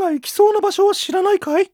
が行きそうな場所は知らないかい？